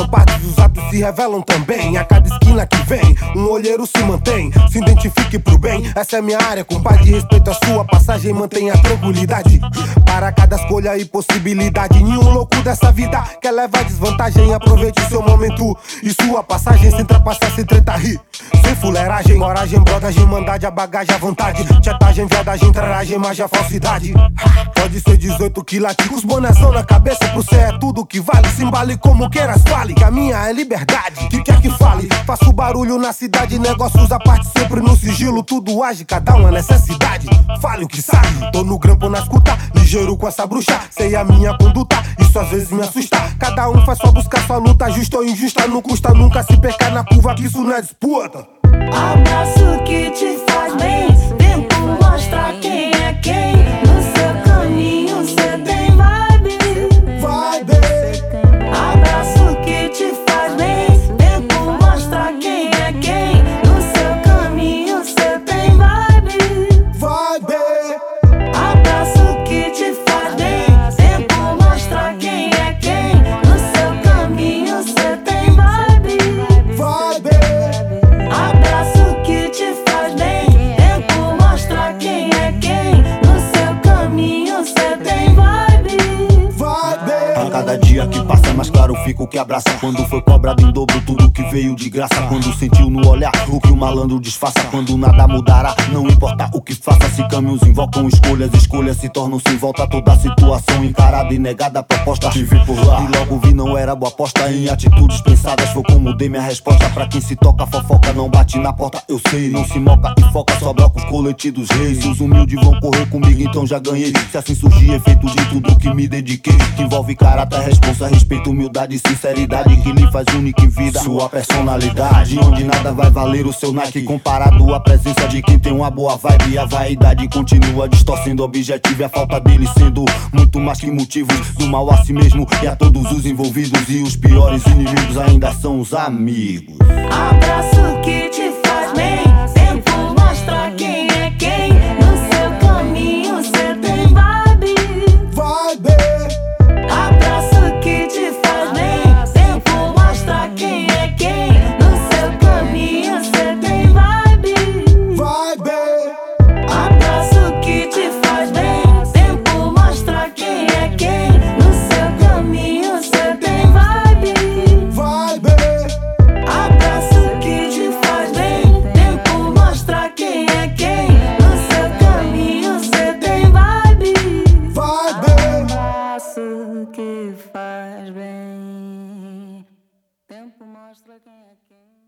são partes, os atos se revelam também. A cada esquina que vem, um olheiro se mantém. Se identifique pro bem, essa é minha área, compadre. Respeito a sua passagem, mantenha a tranquilidade. Para cada escolha e possibilidade, nenhum louco dessa vida quer levar desvantagem. Aproveite seu momento e sua passagem, sem trapaçar, sem treta, rir, sem fuleiragem. Coragem, brodagem, mandade, a bagagem, a vontade. Chatagem, viadagem, traragem, magia, falsidade. Pode ser 18 quilaticos, bonezão na cabeça. Pro céu é tudo que vale. Se embale como queiras, fale, que a minha é liberdade. Que quer que fale, faço barulho na cidade. Negócios à parte, sempre no sigilo. Tudo age, cada uma necessidade. Fale o que sabe, tô no grampo na escuta. Ligeiro com essa bruxa, sei a minha conduta. Isso às vezes me assusta. Cada um faz só buscar sua luta. Justa ou injusta, não custa nunca se percar na curva, que isso não é disputa. Abraço que te faz bem. Tempo mostra quem é quem. No seu caminho cê tem vibe. Vibe. Abraço que te faz bem. Tempo mostra quem é quem. No seu caminho cê tem vibe. Vibe. Abraço que te faz bem. Tempo mostra quem é quem. No seu caminho cê tem vibe. Vibe. Abraço que te faz bem. Tempo mostra quem é quem. No seu caminho cê tem vibe. Vibe. A cada dia que passa mais claro fica o que abraça. Quando foi cobrado em dobro tudo que veio de graça. Quando sentiu no olhar o que o malandro disfarça. Quando nada mudará, não importa o que faça. Se caminhos invocam escolhas, escolhas se tornam sem volta. Toda situação encarada e negada, a proposta te vi por lá. E logo vi não era boa aposta. Em atitudes pensadas foi como dei minha resposta. Pra quem se toca, fofoca não bate na porta. Eu sei, não se moca e foca, só bloca os coletes dos reis. Se os humildes vão correr comigo, então já ganhei. Se assim surgir efeito de tudo que me dediquei, que envolve caráter, responsa, respeito, humildade e sinceridade, que lhe faz única em vida sua personalidade. Onde nada vai valer o seu Nike comparado à presença de quem tem uma boa vibe. A vaidade continua distorcendo o objetivo e a falta dele sendo muito mais que motivos do mal a si mesmo e a todos os envolvidos. E os piores inimigos ainda são os amigos. Abraço que te faz bem. Tempo mostra quem é quem. No seu caminho cê tem vibe. Vibe. Abraço que te faz bem. Tempo mostra quem é quem. No seu caminho cê tem vibe. Vibe. Abraço que te faz bem. Tempo mostra quem é quem. No seu caminho cê tem vibe. Vibe. Abraço que te faz bem. Tempo mostra quem é quem. No seu caminho cê tem vibe. Vibe. Abraço que faz bem. Tempo mostra quem é quem.